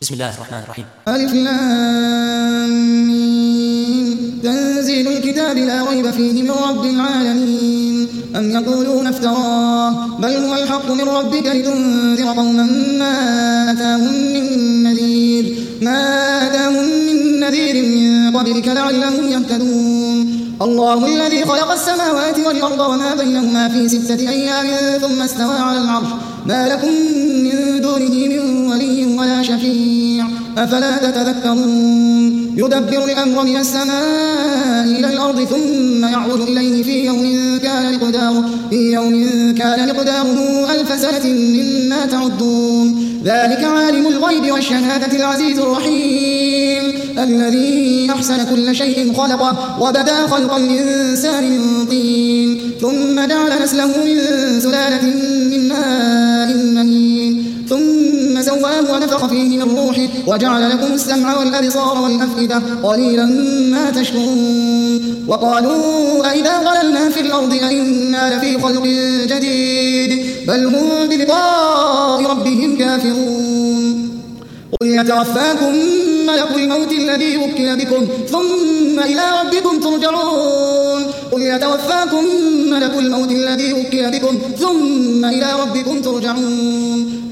بسم الله الرحمن الرحيم. ألف لام ميم. تنزيل الكتاب لا ريب فيه من رب العالمين. أم يقولون افتراه بل هو الحق من ربك لتنذر قوما ما أتاهم من نذير من قبلك لعلهم يهتدون. الله الذي خلق السماوات والأرض وما بينهما في 6 أيام ثم استوى على العرش ما لكم من دونه من ولي ولا شفيع أفلا تتذكرون. يدبر الأمر من السماء إلى الأرض ثم يعرج إليه في يوم كان مقداره 1000 سنة مما تعدون. ذلك عالم الغيب والشهادة العزيز الرحيم الذي أحسن كل شيء خلقه وبدأ خلق الإنسان من طين ثم جعل نسله من سلالة من ماء مهين ثم سواه ونفخ فيه من روحه وجعل لكم السمع والأبصار والأفئدة قليلا ما تشكرون. وقالوا أئذا ضللنا في الأرض أئنا لفي خلق جديد بل هم بلقاء ربهم كافرون. قل يتوفاكم ملك الموت الذي وكل بكم ثم إلى ربكم ترجعون.